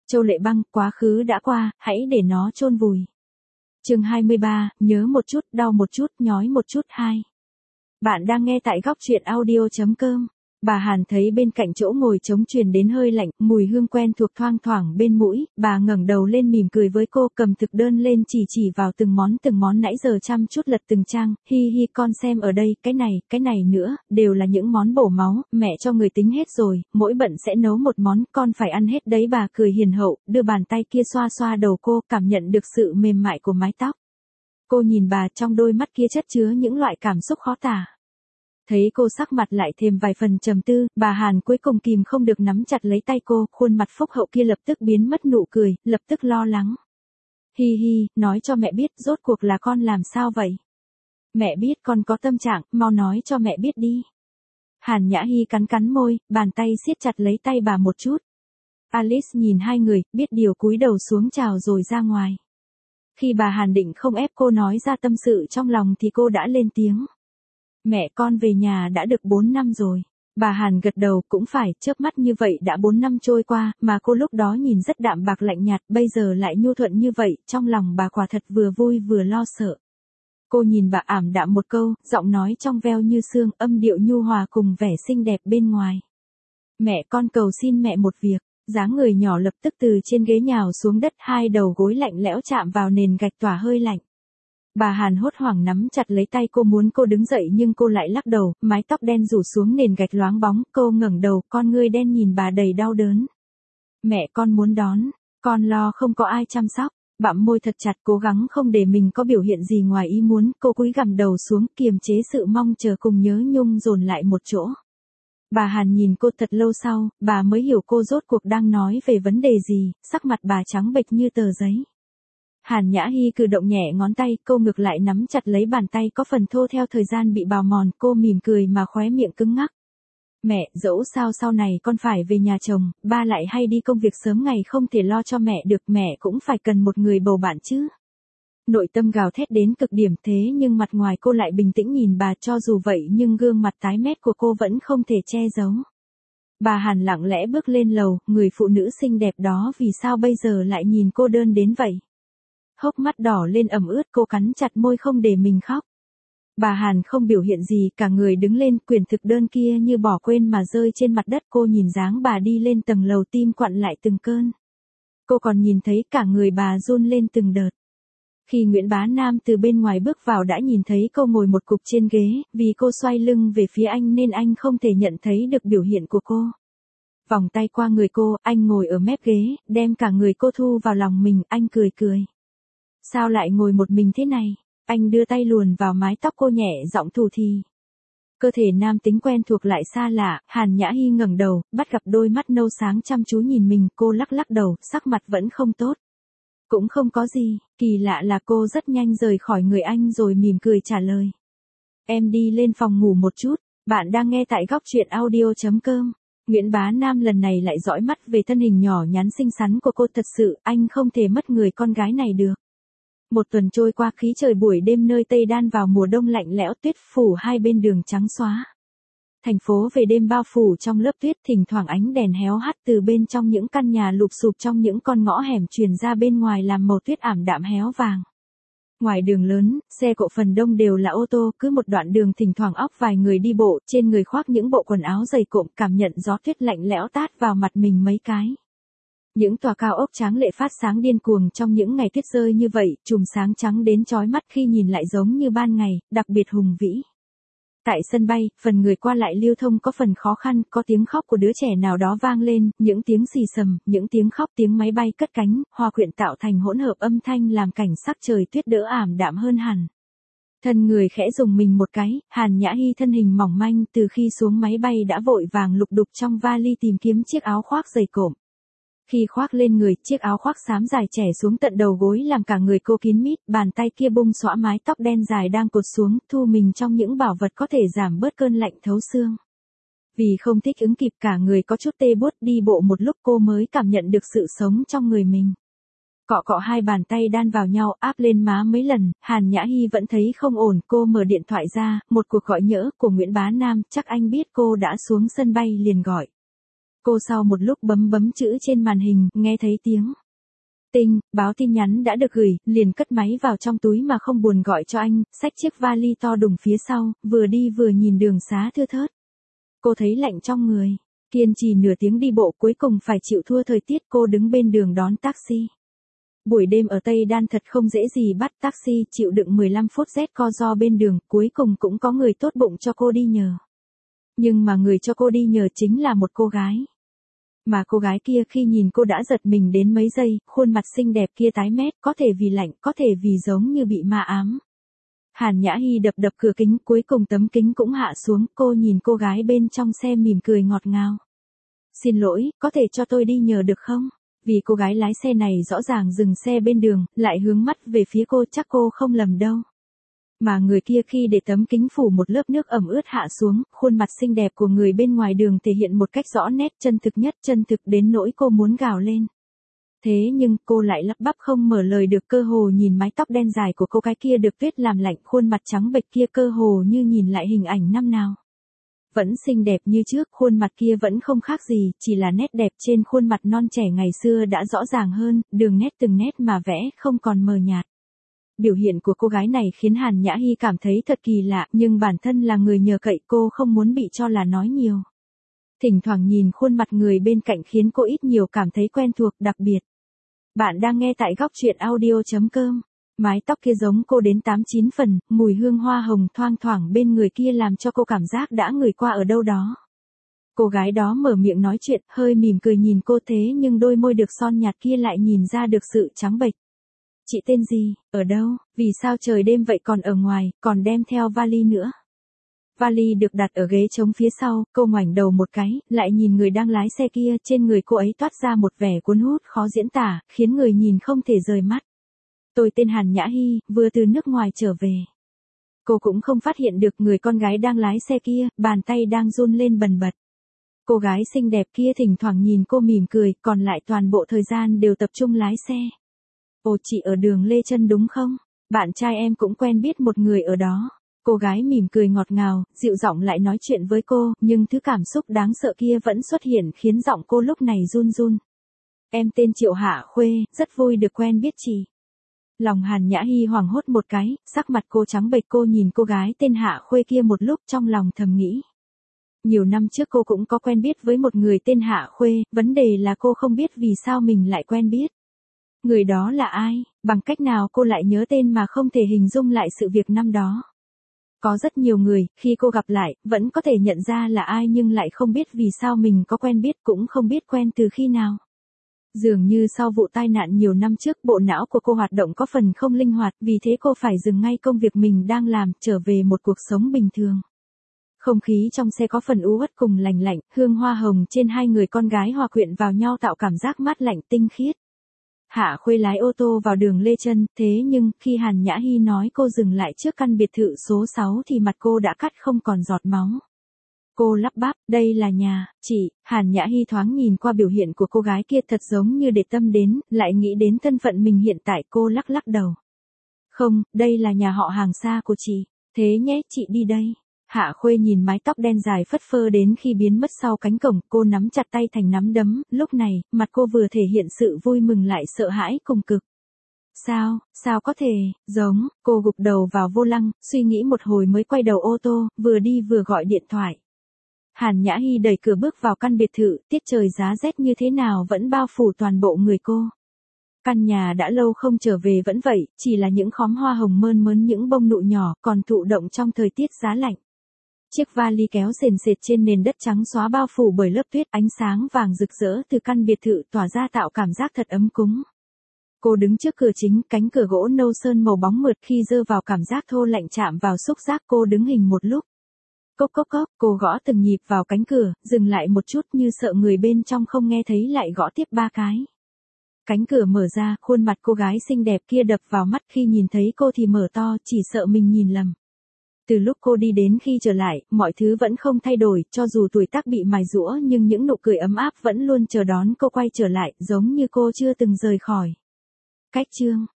Châu Lệ Băng, quá khứ đã qua, hãy để nó chôn vùi. Chương 23, nhớ một chút, đau một chút, nhói một chút 2. Bạn đang nghe tại góc truyện audio.com. Bà Hàn thấy bên cạnh chỗ ngồi trống truyền đến hơi lạnh, mùi hương quen thuộc thoang thoảng bên mũi, bà ngẩng đầu lên mỉm cười với cô, cầm thực đơn lên chỉ vào từng món nãy giờ chăm chút lật từng trang, hi hi con xem ở đây, cái này nữa, đều là những món bổ máu, mẹ cho người tính hết rồi, mỗi bận sẽ nấu một món, con phải ăn hết đấy. Bà cười hiền hậu, đưa bàn tay kia xoa xoa đầu cô, cảm nhận được sự mềm mại của mái tóc. Cô nhìn bà, trong đôi mắt kia chất chứa những loại cảm xúc khó tả. Thấy cô sắc mặt lại thêm vài phần trầm tư, bà Hàn cuối cùng kìm không được nắm chặt lấy tay cô, khuôn mặt phúc hậu kia lập tức biến mất nụ cười, lập tức lo lắng. Hi hi, nói cho mẹ biết rốt cuộc là con làm sao vậy? Mẹ biết con có tâm trạng, mau nói cho mẹ biết đi. Hàn Nhã Hi cắn môi, bàn tay siết chặt lấy tay bà một chút. Alice nhìn hai người, biết điều cúi đầu xuống chào rồi ra ngoài. Khi bà Hàn định không ép cô nói ra tâm sự trong lòng thì cô đã lên tiếng. Mẹ con về nhà đã được 4 năm rồi. Bà Hàn gật đầu, cũng phải, chớp mắt như vậy đã 4 năm trôi qua, mà cô lúc đó nhìn rất đạm bạc lạnh nhạt, bây giờ lại nhu thuận như vậy, trong lòng bà quả thật vừa vui vừa lo sợ. Cô nhìn bà ảm đạm một câu, giọng nói trong veo như sương, âm điệu nhu hòa cùng vẻ xinh đẹp bên ngoài. Mẹ con cầu xin mẹ một việc. Dáng người nhỏ lập tức từ trên ghế nhào xuống đất, hai đầu gối lạnh lẽo chạm vào nền gạch tỏa hơi lạnh. Bà Hàn hốt hoảng nắm chặt lấy tay cô, muốn cô đứng dậy nhưng cô lại lắc đầu, mái tóc đen rủ xuống nền gạch loáng bóng, cô ngẩng đầu, con ngươi đen nhìn bà đầy đau đớn. Mẹ con muốn đón, con lo không có ai chăm sóc. Bặm môi thật chặt, cố gắng không để mình có biểu hiện gì ngoài ý muốn, cô cúi gằm đầu xuống, kiềm chế sự mong chờ cùng nhớ nhung dồn lại một chỗ. Bà Hàn nhìn cô thật lâu sau, bà mới hiểu cô rốt cuộc đang nói về vấn đề gì, sắc mặt bà trắng bệch như tờ giấy. Hàn Nhã Hi cử động nhẹ ngón tay, cô ngược lại nắm chặt lấy bàn tay có phần thô theo thời gian bị bào mòn, cô mỉm cười mà khóe miệng cứng ngắc. Mẹ, dẫu sao sau này con phải về nhà chồng, ba lại hay đi công việc sớm ngày không thể lo cho mẹ được, mẹ cũng phải cần một người bầu bạn chứ. Nội tâm gào thét đến cực điểm, thế nhưng mặt ngoài cô lại bình tĩnh nhìn bà, cho dù vậy nhưng gương mặt tái mét của cô vẫn không thể che giấu. Bà Hàn lặng lẽ bước lên lầu, người phụ nữ xinh đẹp đó vì sao bây giờ lại nhìn cô đơn đến vậy? Hốc mắt đỏ lên ẩm ướt, cô cắn chặt môi không để mình khóc. Bà Hàn không biểu hiện gì, cả người đứng lên, quyển thực đơn kia như bỏ quên mà rơi trên mặt đất. Cô nhìn dáng bà đi lên tầng lầu, tim quặn lại từng cơn. Cô còn nhìn thấy cả người bà run lên từng đợt. Khi Nguyễn Bá Nam từ bên ngoài bước vào đã nhìn thấy cô ngồi một cục trên ghế, vì cô xoay lưng về phía anh nên anh không thể nhận thấy được biểu hiện của cô. Vòng tay qua người cô, anh ngồi ở mép ghế, đem cả người cô thu vào lòng mình, anh cười. Sao lại ngồi một mình thế này? Anh đưa tay luồn vào mái tóc cô, nhẹ giọng thủ thỉ. Cơ thể nam tính quen thuộc lại xa lạ, Hàn Nhã Hi ngẩng đầu, bắt gặp đôi mắt nâu sáng chăm chú nhìn mình, cô lắc đầu, sắc mặt vẫn không tốt. Cũng không có gì, kỳ lạ là cô rất nhanh rời khỏi người anh rồi mỉm cười trả lời. Em đi lên phòng ngủ một chút, bạn đang nghe tại góc truyện audio.com. Nguyễn Bá Nam lần này lại dõi mắt về thân hình nhỏ nhắn xinh xắn của cô, thật sự, anh không thể mất người con gái này được. Một tuần trôi qua, khí trời buổi đêm nơi Tây Đan vào mùa đông lạnh lẽo, tuyết phủ hai bên đường trắng xóa. Thành phố về đêm bao phủ trong lớp tuyết, thỉnh thoảng ánh đèn héo hắt từ bên trong những căn nhà lụp xụp trong những con ngõ hẻm truyền ra bên ngoài làm màu tuyết ảm đạm héo vàng. Ngoài đường lớn, xe cộ phần đông đều là ô tô, cứ một đoạn đường thỉnh thoảng óc vài người đi bộ, trên người khoác những bộ quần áo dày cộm, cảm nhận gió tuyết lạnh lẽo tát vào mặt mình mấy cái. Những tòa cao ốc tráng lệ phát sáng điên cuồng trong những ngày tuyết rơi như vậy, chùm sáng trắng đến chói mắt khi nhìn lại giống như ban ngày, đặc biệt hùng vĩ. Tại sân bay, phần người qua lại lưu thông có phần khó khăn, có tiếng khóc của đứa trẻ nào đó vang lên, những tiếng xì xầm, những tiếng khóc, tiếng máy bay cất cánh, hòa quyện tạo thành hỗn hợp âm thanh làm cảnh sắc trời tuyết đỡ ảm đạm hơn hẳn. Thân người khẽ rùng mình một cái, Hàn Nhã Hi thân hình mỏng manh từ khi xuống máy bay đã vội vàng lục đục trong vali tìm kiếm chiếc áo khoác dày cộm. Khi khoác lên người, chiếc áo khoác xám dài chẻ xuống tận đầu gối làm cả người cô kín mít, bàn tay kia bung xõa mái tóc đen dài đang cột xuống, thu mình trong những bảo vật có thể giảm bớt cơn lạnh thấu xương. Vì không thích ứng kịp, cả người có chút tê buốt, đi bộ một lúc cô mới cảm nhận được sự sống trong người mình. Cọ hai bàn tay đan vào nhau, áp lên má mấy lần, Hàn Nhã Hi vẫn thấy không ổn, cô mở điện thoại ra, một cuộc gọi nhỡ của Nguyễn Bá Nam, chắc anh biết cô đã xuống sân bay liền gọi. Cô sau một lúc bấm chữ trên màn hình, nghe thấy tiếng tinh, báo tin nhắn đã được gửi, liền cất máy vào trong túi mà không buồn gọi cho anh, xách chiếc vali to đùng phía sau, vừa đi vừa nhìn đường xá thưa thớt. Cô thấy lạnh trong người, kiên trì nửa tiếng đi bộ cuối cùng phải chịu thua thời tiết, cô đứng bên đường đón taxi. Buổi đêm ở Tây Đan thật không dễ gì bắt taxi, chịu đựng 15 phút rét co ro bên đường, cuối cùng cũng có người tốt bụng cho cô đi nhờ. Nhưng mà người cho cô đi nhờ chính là một cô gái. Mà cô gái kia khi nhìn cô đã giật mình đến mấy giây, khuôn mặt xinh đẹp kia tái mét, có thể vì lạnh, có thể vì giống như bị ma ám. Hàn Nhã Hy đập cửa kính, cuối cùng tấm kính cũng hạ xuống, cô nhìn cô gái bên trong xe mỉm cười ngọt ngào. Xin lỗi, có thể cho tôi đi nhờ được không? Vì cô gái lái xe này rõ ràng dừng xe bên đường, lại hướng mắt về phía cô, chắc cô không lầm đâu. Mà người kia khi để tấm kính phủ một lớp nước ẩm ướt hạ xuống, khuôn mặt xinh đẹp của người bên ngoài đường thể hiện một cách rõ nét, chân thực nhất, chân thực đến nỗi cô muốn gào lên. Thế nhưng cô lại lắp bắp không mở lời được, cơ hồ nhìn mái tóc đen dài của cô gái kia được tuyết làm lạnh, khuôn mặt trắng bệch kia cơ hồ như nhìn lại hình ảnh năm nào. Vẫn xinh đẹp như trước, khuôn mặt kia vẫn không khác gì, chỉ là nét đẹp trên khuôn mặt non trẻ ngày xưa đã rõ ràng hơn, đường nét từng nét mà vẽ không còn mờ nhạt. Biểu hiện của cô gái này khiến Hàn Nhã Hy cảm thấy thật kỳ lạ, nhưng bản thân là người nhờ cậy, cô không muốn bị cho là nói nhiều. Thỉnh thoảng nhìn khuôn mặt người bên cạnh khiến cô ít nhiều cảm thấy quen thuộc, đặc biệt. Bạn đang nghe tại góc truyện audio.com. Mái tóc kia giống cô đến 8-9 phần, mùi hương hoa hồng thoang thoảng bên người kia làm cho cô cảm giác đã ngửi qua ở đâu đó. Cô gái đó mở miệng nói chuyện, hơi mỉm cười nhìn cô, thế nhưng đôi môi được son nhạt kia lại nhìn ra được sự trắng bệch. Chị tên gì, ở đâu, vì sao trời đêm vậy còn ở ngoài, còn đem theo vali nữa. Vali được đặt ở ghế trống phía sau, cô ngoảnh đầu một cái, lại nhìn người đang lái xe kia, trên người cô ấy toát ra một vẻ cuốn hút khó diễn tả, khiến người nhìn không thể rời mắt. Tôi tên Hàn Nhã Hy, vừa từ nước ngoài trở về. Cô cũng không phát hiện được người con gái đang lái xe kia, bàn tay đang run lên bần bật. Cô gái xinh đẹp kia thỉnh thoảng nhìn cô mỉm cười, còn lại toàn bộ thời gian đều tập trung lái xe. Ồ, chị ở đường Lê Chân đúng không? Bạn trai em cũng quen biết một người ở đó. Cô gái mỉm cười ngọt ngào, dịu giọng lại nói chuyện với cô, nhưng thứ cảm xúc đáng sợ kia vẫn xuất hiện khiến giọng cô lúc này run run. Em tên Triệu Hạ Khuê, rất vui được quen biết chị. Lòng Hàn Nhã Hy hoảng hốt một cái, sắc mặt cô trắng bệch, cô nhìn cô gái tên Hạ Khuê kia một lúc trong lòng thầm nghĩ. Nhiều năm trước cô cũng có quen biết với một người tên Hạ Khuê, vấn đề là cô không biết vì sao mình lại quen biết. Người đó là ai, bằng cách nào cô lại nhớ tên mà không thể hình dung lại sự việc năm đó. Có rất nhiều người, khi cô gặp lại, vẫn có thể nhận ra là ai nhưng lại không biết vì sao mình có quen biết, cũng không biết quen từ khi nào. Dường như sau vụ tai nạn nhiều năm trước, bộ não của cô hoạt động có phần không linh hoạt, vì thế cô phải dừng ngay công việc mình đang làm, trở về một cuộc sống bình thường. Không khí trong xe có phần u uất cùng lành lạnh, hương hoa hồng trên hai người con gái hòa quyện vào nhau tạo cảm giác mát lạnh tinh khiết. Hạ Khuê lái ô tô vào đường Lê Chân, thế nhưng, khi Hàn Nhã Hy nói cô dừng lại trước căn biệt thự số 6 thì mặt cô đã cắt không còn giọt máu. Cô lắp bắp, đây là nhà, chị. Hàn Nhã Hy thoáng nhìn qua biểu hiện của cô gái kia thật giống như để tâm đến, lại nghĩ đến thân phận mình hiện tại, cô lắc lắc đầu. Không, đây là nhà họ Hàng xa của chị. Thế nhé, chị đi đây. Hạ Khuê nhìn mái tóc đen dài phất phơ đến khi biến mất sau cánh cổng, cô nắm chặt tay thành nắm đấm, lúc này, mặt cô vừa thể hiện sự vui mừng lại sợ hãi cùng cực. Sao có thể, cô gục đầu vào vô lăng, suy nghĩ một hồi mới quay đầu ô tô, vừa đi vừa gọi điện thoại. Hàn Nhã Hy đẩy cửa bước vào căn biệt thự, tiết trời giá rét như thế nào vẫn bao phủ toàn bộ người cô. Căn nhà đã lâu không trở về vẫn vậy, chỉ là những khóm hoa hồng mơn mớn những bông nụ nhỏ còn thụ động trong thời tiết giá lạnh. Chiếc vali kéo sền sệt trên nền đất trắng xóa bao phủ bởi lớp tuyết, ánh sáng vàng rực rỡ từ căn biệt thự tỏa ra tạo cảm giác thật ấm cúng. Cô đứng trước cửa chính, cánh cửa gỗ nâu sơn màu bóng mượt, khi giơ vào cảm giác thô lạnh chạm vào xúc giác, cô đứng hình một lúc. Cốc cốc cốc, cô gõ từng nhịp vào cánh cửa, dừng lại một chút như sợ người bên trong không nghe thấy lại gõ tiếp 3 cái. Cánh cửa mở ra, khuôn mặt cô gái xinh đẹp kia đập vào mắt, khi nhìn thấy cô thì mở to, chỉ sợ mình nhìn lầm. Từ lúc cô đi đến khi trở lại, mọi thứ vẫn không thay đổi, cho dù tuổi tác bị mài rũa nhưng những nụ cười ấm áp vẫn luôn chờ đón cô quay trở lại, giống như cô chưa từng rời khỏi. Cách chương